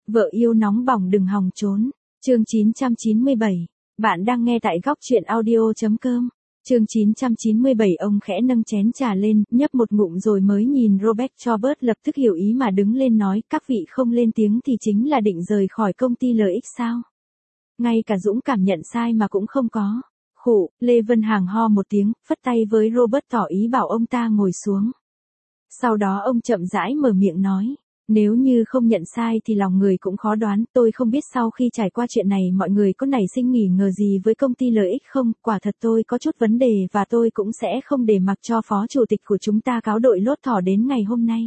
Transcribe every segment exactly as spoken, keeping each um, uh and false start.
Vợ yêu nóng bỏng đừng hòng trốn. Chương chín trăm chín mươi bảy. Bạn đang nghe tại góc truyện audio.com. Chương chín trăm chín mươi bảy. Ông khẽ nâng chén trà lên, nhấp một ngụm rồi mới nhìn Robert Chobert, lập tức hiểu ý mà đứng lên nói, các vị không lên tiếng thì chính là định rời khỏi công ty lờ ích sao? Ngay cả dũng cảm nhận sai mà cũng không có. Khụ, Lê Vân Hằng ho một tiếng, phất tay với Robert tỏ ý bảo ông ta ngồi xuống. Sau đó ông chậm rãi mở miệng nói. Nếu như không nhận sai thì lòng người cũng khó đoán, tôi không biết sau khi trải qua chuyện này mọi người có nảy sinh nghi ngờ gì với công ty lờ ích không, quả thật tôi có chút vấn đề và tôi cũng sẽ không để mặc cho phó chủ tịch của chúng ta cáo đội lốt thỏ đến ngày hôm nay.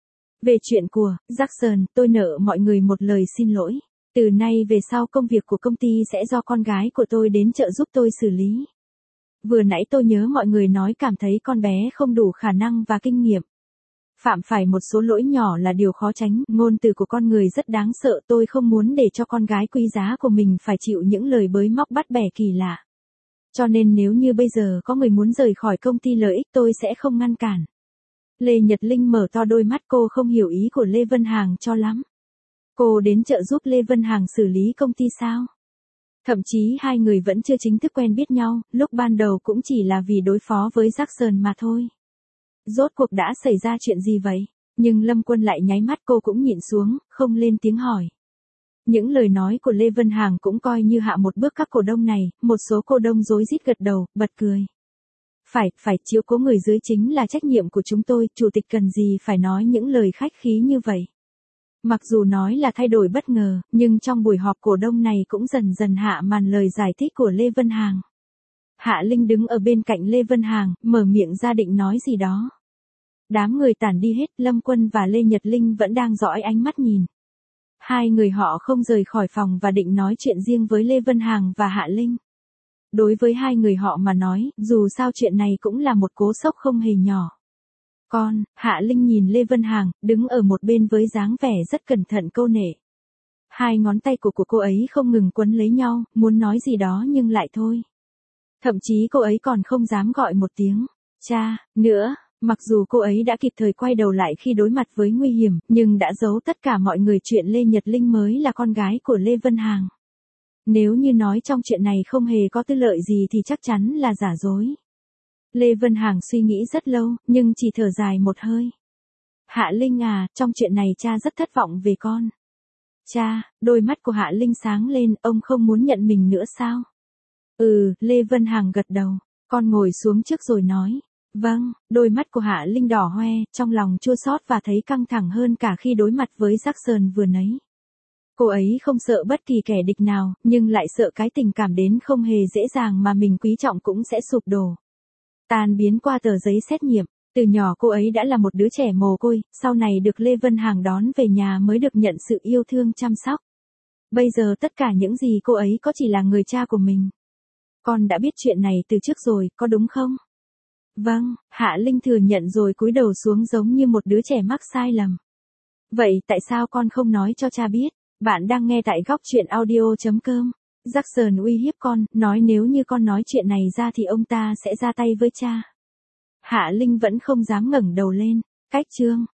Về chuyện của Jackson, tôi nợ mọi người một lời xin lỗi. Từ nay về sau công việc của công ty sẽ do con gái của tôi đến trợ giúp tôi xử lý. Vừa nãy tôi nhớ mọi người nói cảm thấy con bé không đủ khả năng và kinh nghiệm. Phạm phải một số lỗi nhỏ là điều khó tránh, ngôn từ của con người rất đáng sợ, tôi không muốn để cho con gái quý giá của mình phải chịu những lời bới móc bắt bẻ kỳ lạ. Cho nên nếu như bây giờ có người muốn rời khỏi công ty lờ ích tôi sẽ không ngăn cản. Lê Nhật Linh mở to đôi mắt, cô không hiểu ý của Lê Vân Hằng cho lắm. Cô đến trợ giúp Lê Vân Hằng xử lý công ty sao? Thậm chí hai người vẫn chưa chính thức quen biết nhau, lúc ban đầu cũng chỉ là vì đối phó với Jackson mà thôi. Rốt cuộc đã xảy ra chuyện gì vậy? Nhưng Lâm Quân lại nháy mắt, cô cũng nhịn xuống, không lên tiếng hỏi. Những lời nói của Lê Vân Hằng cũng coi như hạ một bước các cổ đông này, một số cổ đông rối rít gật đầu, bật cười. Phải, phải, chiếu cố người dưới chính là trách nhiệm của chúng tôi, chủ tịch cần gì phải nói những lời khách khí như vậy. Mặc dù nói là thay đổi bất ngờ, nhưng trong buổi họp cổ đông này cũng dần dần hạ màn lời giải thích của Lê Vân Hằng. Hạ Linh đứng ở bên cạnh Lê Vân Hằng, mở miệng ra định nói gì đó. Đám người tản đi hết, Lâm Quân và Lê Nhật Linh vẫn đang dõi ánh mắt nhìn. Hai người họ không rời khỏi phòng và định nói chuyện riêng với Lê Vân Hằng và Hạ Linh. Đối với hai người họ mà nói, dù sao chuyện này cũng là một cú sốc không hề nhỏ. Con, Hạ Linh nhìn Lê Vân Hằng, đứng ở một bên với dáng vẻ rất cẩn thận câu nệ. Hai ngón tay của, của cô ấy không ngừng quấn lấy nhau, muốn nói gì đó nhưng lại thôi. Thậm chí cô ấy còn không dám gọi một tiếng cha nữa, mặc dù cô ấy đã kịp thời quay đầu lại khi đối mặt với nguy hiểm, nhưng đã giấu tất cả mọi người chuyện Lê Nhật Linh mới là con gái của Lê Vân Hằng. Nếu như nói trong chuyện này không hề có tư lợi gì thì chắc chắn là giả dối. Lê Vân Hằng suy nghĩ rất lâu, nhưng chỉ thở dài một hơi. Hạ Linh à, trong chuyện này cha rất thất vọng về con. Cha, đôi mắt của Hạ Linh sáng lên, ông không muốn nhận mình nữa sao? Ừ, Lê Vân Hằng gật đầu, con ngồi xuống trước rồi nói. Vâng, đôi mắt của Hạ Linh đỏ hoe, trong lòng chua xót và thấy căng thẳng hơn cả khi đối mặt với Jackson vừa nãy. Cô ấy không sợ bất kỳ kẻ địch nào, nhưng lại sợ cái tình cảm đến không hề dễ dàng mà mình quý trọng cũng sẽ sụp đổ. Tan biến qua tờ giấy xét nghiệm, từ nhỏ cô ấy đã là một đứa trẻ mồ côi, sau này được Lê Vân Hằng đón về nhà mới được nhận sự yêu thương chăm sóc. Bây giờ tất cả những gì cô ấy có chỉ là người cha của mình. Con đã biết chuyện này từ trước rồi, có đúng không? Vâng, Hạ Linh thừa nhận rồi cúi đầu xuống giống như một đứa trẻ mắc sai lầm. Vậy tại sao con không nói cho cha biết? Bạn đang nghe tại góc truyện audio.com. Jackson uy hiếp con, nói nếu như con nói chuyện này ra thì ông ta sẽ ra tay với cha. Hạ Linh vẫn không dám ngẩng đầu lên. Cách chương.